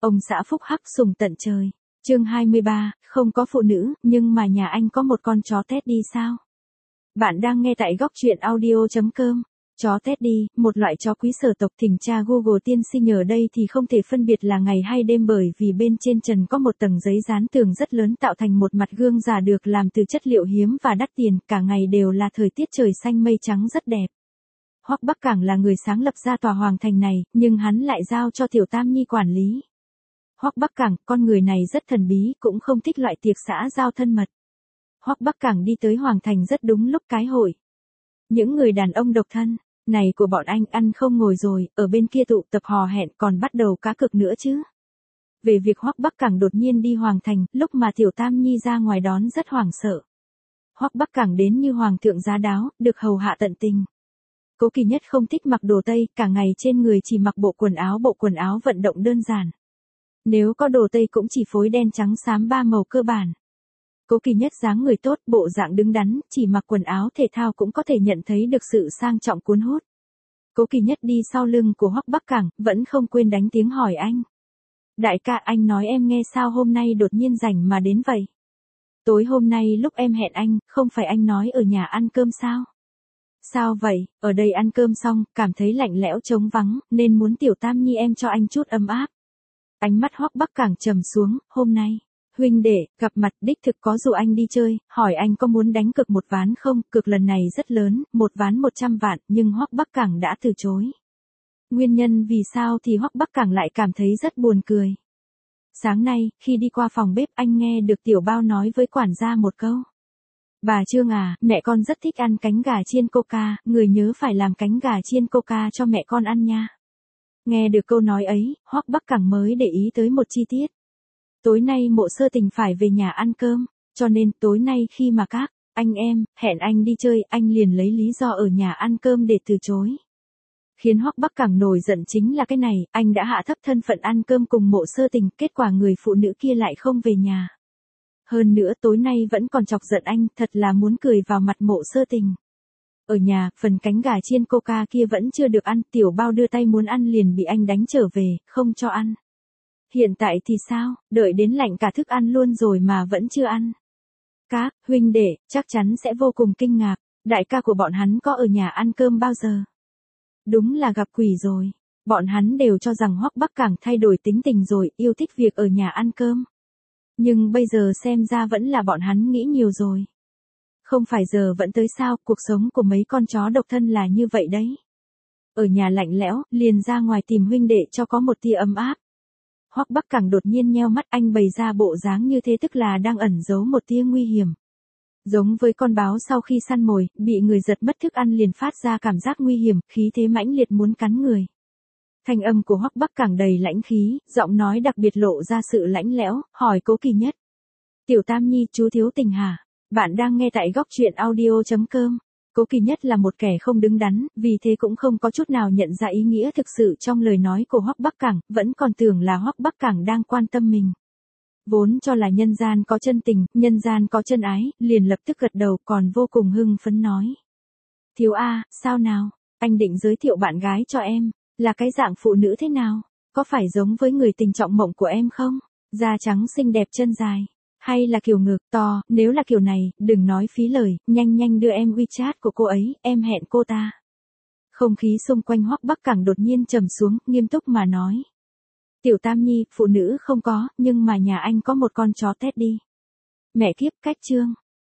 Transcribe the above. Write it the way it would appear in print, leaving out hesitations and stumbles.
Ông xã phúc hắc sùng tận trời. Chương 23, không có phụ nữ, nhưng mà nhà anh có một con chó Teddy sao? Bạn đang nghe tại góc truyện audio.com. Chó Teddy, một loại chó quý sở tộc, thỉnh tra Google tiên sinh ở đây thì không thể phân biệt là ngày hay đêm bởi vì bên trên trần có một tầng giấy dán tường rất lớn tạo thành một mặt gương giả được làm từ chất liệu hiếm và đắt tiền, cả ngày đều là thời tiết trời xanh mây trắng rất đẹp. Hoắc Bắc Cảng là người sáng lập ra tòa hoàng thành này, nhưng hắn lại giao cho Tiểu Tam Nhi quản lý. Hoắc Bắc Cảng, con người này rất thần bí, cũng không thích loại tiệc xã giao thân mật. Hoắc Bắc Cảng đi tới hoàng thành rất đúng lúc cái hội. Những người đàn ông độc thân này của bọn anh ăn không ngồi rồi, ở bên kia tụ tập hò hẹn còn bắt đầu cá cược nữa chứ. Về việc Hoắc Bắc Cảng đột nhiên đi hoàng thành, lúc mà Tiểu Tam Nhi ra ngoài đón rất hoảng sợ. Hoắc Bắc Cảng đến như hoàng thượng giá đáo, được hầu hạ tận tình. Cố Kỳ Nhất không thích mặc đồ tây, cả ngày trên người chỉ mặc bộ quần áo vận động đơn giản. Nếu có đồ tây cũng chỉ phối đen trắng xám ba màu cơ bản. Cố Kỳ Nhất dáng người tốt, bộ dạng đứng đắn, chỉ mặc quần áo thể thao cũng có thể nhận thấy được sự sang trọng cuốn hút. Cố Kỳ Nhất đi sau lưng của Hoắc Bắc Cảng, vẫn không quên đánh tiếng hỏi anh. Đại ca, anh nói em nghe sao hôm nay đột nhiên rảnh mà đến vậy? Tối hôm nay lúc em hẹn anh, không phải anh nói ở nhà ăn cơm sao? Sao vậy, ở đây ăn cơm xong, cảm thấy lạnh lẽo trống vắng, nên muốn Tiểu Tam Nhi em cho anh chút ấm áp. Ánh mắt Hoắc Bắc Cảng trầm xuống, hôm nay, huynh đệ, gặp mặt đích thực có dụ anh đi chơi, hỏi anh có muốn đánh cược một ván không, cược lần này rất lớn, một ván 100 vạn, nhưng Hoắc Bắc Cảng đã từ chối. Nguyên nhân vì sao thì Hoắc Bắc Cảng lại cảm thấy rất buồn cười. Sáng nay, khi đi qua phòng bếp anh nghe được Tiểu Bao nói với quản gia một câu. Bà Trương à, mẹ con rất thích ăn cánh gà chiên coca, người nhớ phải làm cánh gà chiên coca cho mẹ con ăn nha. Nghe được câu nói ấy, Hoắc Bắc Cảng mới để ý tới một chi tiết. Tối nay Mộ Sơ Tình phải về nhà ăn cơm, cho nên tối nay khi mà các anh em hẹn anh đi chơi, anh liền lấy lý do ở nhà ăn cơm để từ chối. Khiến Hoắc Bắc Cảng nổi giận chính là cái này, anh đã hạ thấp thân phận ăn cơm cùng Mộ Sơ Tình, kết quả người phụ nữ kia lại không về nhà. Hơn nữa tối nay vẫn còn chọc giận anh, thật là muốn cười vào mặt Mộ Sơ Tình. Ở nhà, phần cánh gà chiên coca kia vẫn chưa được ăn, Tiểu Bao đưa tay muốn ăn liền bị anh đánh trở về, không cho ăn. Hiện tại thì sao, đợi đến lạnh cả thức ăn luôn rồi mà vẫn chưa ăn. Các huynh đệ, chắc chắn sẽ vô cùng kinh ngạc, đại ca của bọn hắn có ở nhà ăn cơm bao giờ? Đúng là gặp quỷ rồi, bọn hắn đều cho rằng Hoắc Bắc Cảng thay đổi tính tình rồi, yêu thích việc ở nhà ăn cơm. Nhưng bây giờ xem ra vẫn là bọn hắn nghĩ nhiều rồi. Không phải giờ vẫn tới sao, cuộc sống của mấy con chó độc thân là như vậy đấy. Ở nhà lạnh lẽo, liền ra ngoài tìm huynh đệ cho có một tia ấm áp. Hoắc Bắc Cảng đột nhiên nheo mắt, anh bày ra bộ dáng như thế tức là đang ẩn giấu một tia nguy hiểm. Giống với con báo sau khi săn mồi, bị người giật mất thức ăn liền phát ra cảm giác nguy hiểm, khí thế mãnh liệt muốn cắn người. Thanh âm của Hoắc Bắc Cảng đầy lãnh khí, giọng nói đặc biệt lộ ra sự lãnh lẽo, hỏi Cố Kỳ Nhất. Tiểu Tam Nhi, chú thiếu tình hả? Bạn đang nghe tại góc truyện audio.com. Cố Kỳ Nhất là một kẻ không đứng đắn, vì thế cũng không có chút nào nhận ra ý nghĩa thực sự trong lời nói của Hoắc Bắc Cảng, vẫn còn tưởng là Hoắc Bắc Cảng đang quan tâm mình. Vốn cho là nhân gian có chân tình, nhân gian có chân ái, liền lập tức gật đầu còn vô cùng hưng phấn nói. Thiếu A, sao nào, anh định giới thiệu bạn gái cho em, là cái dạng phụ nữ thế nào? Có phải giống với người tình trọng mộng của em không? Da trắng xinh đẹp chân dài. Hay là kiểu ngực to, nếu là kiểu này, đừng nói phí lời, nhanh đưa em WeChat của cô ấy, em hẹn cô ta. Không khí xung quanh Hoắc Bắc Cảng đột nhiên trầm xuống, nghiêm túc mà nói. Tiểu Tam Nhi, phụ nữ không có, nhưng mà nhà anh có một con chó Teddy. Mẹ kiếp, cách chương.